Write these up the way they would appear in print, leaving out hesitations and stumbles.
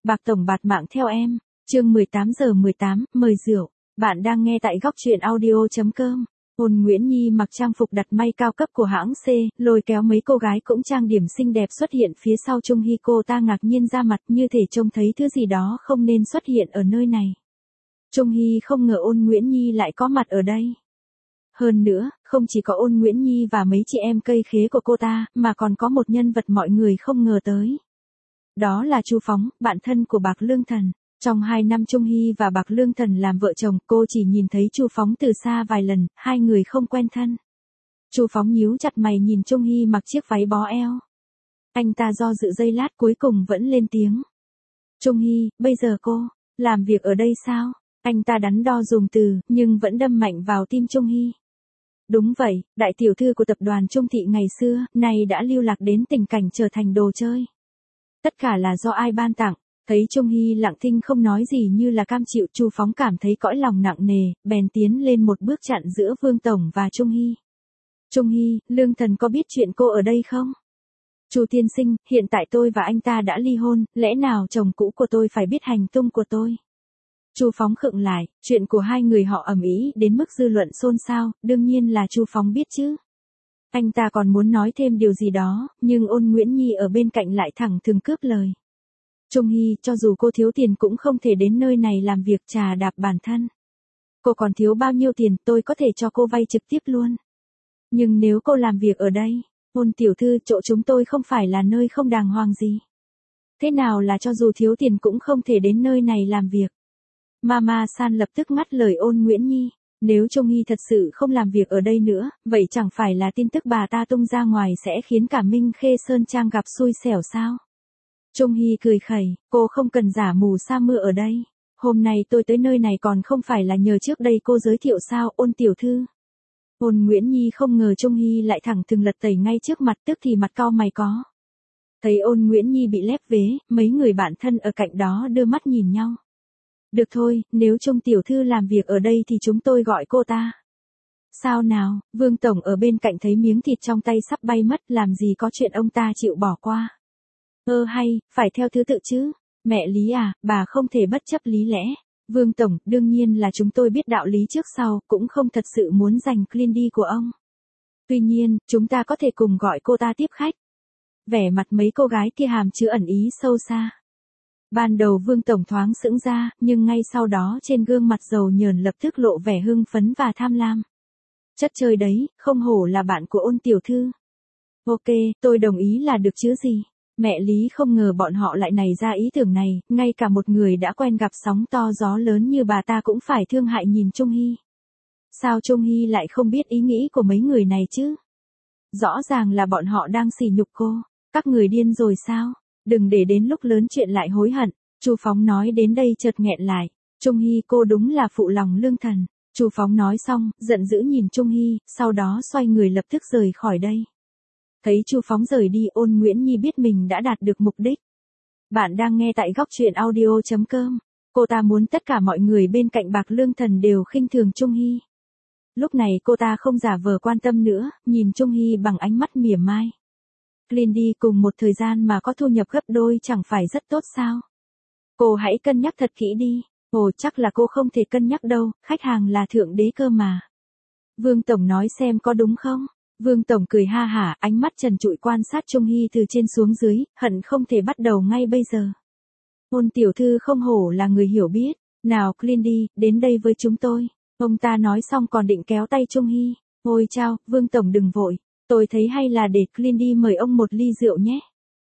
Bạc tổng bạt mạng theo em. Chương 18:18, mời rượu. Bạn đang nghe tại góc truyện audio.com. Ôn Nguyễn Nhi mặc trang phục đặt may cao cấp của hãng C, lôi kéo mấy cô gái cũng trang điểm xinh đẹp xuất hiện phía sau Trung Hy. Cô ta ngạc nhiên ra mặt như thể trông thấy thứ gì đó không nên xuất hiện ở nơi này. Trung Hy không ngờ Ôn Nguyễn Nhi lại có mặt ở đây. Hơn nữa, không chỉ có Ôn Nguyễn Nhi và mấy chị em cây khế của cô ta, mà còn có một nhân vật mọi người không ngờ tới. Đó là Chu Phóng, bạn thân của Bạc Lương Thần. Trong 2 năm Trung Hy và Bạc Lương Thần làm vợ chồng, cô chỉ nhìn thấy Chu Phóng từ xa vài lần, hai người không quen thân. Chu Phóng nhíu chặt mày nhìn Trung Hy mặc chiếc váy bó eo. Anh ta do dự giây lát cuối cùng vẫn lên tiếng. Trung Hy, bây giờ cô làm việc ở đây sao? Anh ta đắn đo dùng từ, nhưng vẫn đâm mạnh vào tim Trung Hy. Đúng vậy, đại tiểu thư của tập đoàn Trung Thị ngày xưa, nay đã lưu lạc đến tình cảnh trở thành đồ chơi. Tất cả là do ai ban tặng. Thấy Trung Hy lặng thinh không nói gì như là cam chịu, Chu Phóng cảm thấy cõi lòng nặng nề, bèn tiến lên một bước chặn giữa Vương Tổng và Trung Hy. Trung Hy, Lương Thần có biết chuyện cô ở đây không? Chu tiên sinh, hiện tại tôi và anh ta đã ly hôn, lẽ nào chồng cũ của tôi phải biết hành tung của tôi? Chu Phóng khựng lại, chuyện của hai người họ ầm ĩ đến mức dư luận xôn xao, đương nhiên là Chu Phóng biết chứ. Anh ta còn muốn nói thêm điều gì đó, nhưng Ôn Nguyễn Nhi ở bên cạnh lại thẳng thừng cướp lời. Trung Hy, cho dù cô thiếu tiền cũng không thể đến nơi này làm việc trà đạp bản thân. Cô còn thiếu bao nhiêu tiền, tôi có thể cho cô vay trực tiếp luôn. Nhưng nếu cô làm việc ở đây, Ôn tiểu thư, chỗ chúng tôi không phải là nơi không đàng hoàng gì. Thế nào là cho dù thiếu tiền cũng không thể đến nơi này làm việc? Mama San lập tức ngắt lời Ôn Nguyễn Nhi. Nếu Trung Hy thật sự không làm việc ở đây nữa, vậy chẳng phải là tin tức bà ta tung ra ngoài sẽ khiến cả Minh Khê Sơn Trang gặp xui xẻo sao? Trung Hy cười khẩy, cô không cần giả mù sa mưa ở đây. Hôm nay tôi tới nơi này còn không phải là nhờ trước đây cô giới thiệu sao, Ôn tiểu thư. Ôn Nguyễn Nhi không ngờ Trung Hy lại thẳng thừng lật tẩy ngay trước mặt, tức thì mặt cau mày có. Thấy Ôn Nguyễn Nhi bị lép vế, mấy người bạn thân ở cạnh đó đưa mắt nhìn nhau. Được thôi, nếu Trung tiểu thư làm việc ở đây thì chúng tôi gọi cô ta. Sao nào, Vương Tổng ở bên cạnh thấy miếng thịt trong tay sắp bay mất, làm gì có chuyện ông ta chịu bỏ qua. Hay, phải theo thứ tự chứ. Mẹ Lý à, bà không thể bất chấp lý lẽ. Vương Tổng, đương nhiên là chúng tôi biết đạo lý trước sau, cũng không thật sự muốn giành Clindy của ông. Tuy nhiên, chúng ta có thể cùng gọi cô ta tiếp khách. Vẻ mặt mấy cô gái kia hàm chứa ẩn ý sâu xa. Ban đầu Vương Tổng thoáng sững ra, nhưng ngay sau đó trên gương mặt dầu nhờn lập tức lộ vẻ hưng phấn và tham lam. Chất chơi đấy, không hổ là bạn của Ôn tiểu thư. Ok, tôi đồng ý là được chứ gì. Mẹ Lý không ngờ bọn họ lại nảy ra ý tưởng này, ngay cả một người đã quen gặp sóng to gió lớn như bà ta cũng phải thương hại nhìn Trung Hy. Sao Trung Hy lại không biết ý nghĩ của mấy người này chứ? Rõ ràng là bọn họ đang sỉ nhục cô. Các người điên rồi sao? Đừng để đến lúc lớn chuyện lại hối hận. Chu Phóng nói đến đây chợt nghẹn lại. Trung Hy, cô đúng là phụ lòng Lương Thần. Chu Phóng nói xong, giận dữ nhìn Trung Hy, sau đó xoay người lập tức rời khỏi đây. Thấy Chu Phóng rời đi, Ôn Nguyễn Nhi biết mình đã đạt được mục đích. Bạn đang nghe tại góc truyện audio.com. Cô ta muốn tất cả mọi người bên cạnh Bạc Lương Thần đều khinh thường Trung Hy. Lúc này cô ta không giả vờ quan tâm nữa, nhìn Trung Hy bằng ánh mắt mỉa mai. Clindy cùng một thời gian mà có thu nhập gấp đôi chẳng phải rất tốt sao? Cô hãy cân nhắc thật kỹ đi. Ồ, chắc là cô không thể cân nhắc đâu, khách hàng là thượng đế cơ mà. Vương Tổng nói xem có đúng không? Vương Tổng cười ha hả, ánh mắt trần trụi quan sát Trung Hy từ trên xuống dưới, hận không thể bắt đầu ngay bây giờ. Ôn tiểu thư không hổ là người hiểu biết. Nào Clindy, đến đây với chúng tôi. Ông ta nói xong còn định kéo tay Trung Hy. Ôi chao, Vương Tổng đừng vội. Tôi thấy hay là để Clindy mời ông một ly rượu nhé.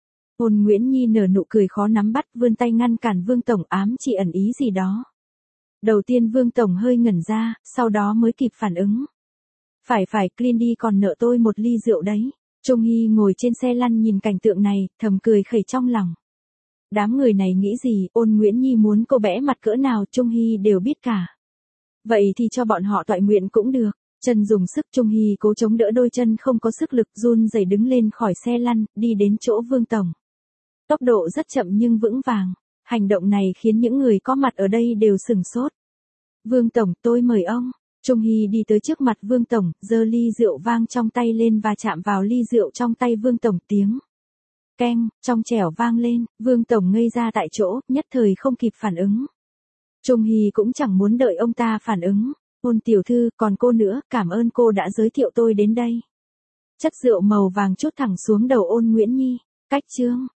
Ôn Nguyễn Nhi nở nụ cười khó nắm bắt, vươn tay ngăn cản Vương Tổng, ám chỉ ẩn ý gì đó. Đầu tiên Vương Tổng hơi ngẩn ra, sau đó mới kịp phản ứng. Phải, Clindy còn nợ tôi một ly rượu đấy. Trung Hy ngồi trên xe lăn nhìn cảnh tượng này, thầm cười khẩy trong lòng. Đám người này nghĩ gì, Ôn Nguyễn Nhi muốn cô bẽ mặt cỡ nào Trung Hy đều biết cả. Vậy thì cho bọn họ toại nguyện cũng được. Chân dùng sức, Trung Hy cố chống đỡ đôi chân không có sức lực, run rẩy đứng lên khỏi xe lăn, đi đến chỗ Vương Tổng. Tốc độ rất chậm nhưng vững vàng. Hành động này khiến những người có mặt ở đây đều sửng sốt. Vương Tổng, tôi mời ông. Trung Hy đi tới trước mặt Vương Tổng, giơ ly rượu vang trong tay lên và chạm vào ly rượu trong tay Vương Tổng, tiếng Keng, trong trẻo vang lên, Vương Tổng ngây ra tại chỗ, nhất thời không kịp phản ứng. Trung Hy cũng chẳng muốn đợi ông ta phản ứng. Ôn tiểu thư, còn cô nữa, cảm ơn cô đã giới thiệu tôi đến đây. Chất rượu màu vàng chút thẳng xuống đầu Ôn Nguyễn Nhi. Cách chương.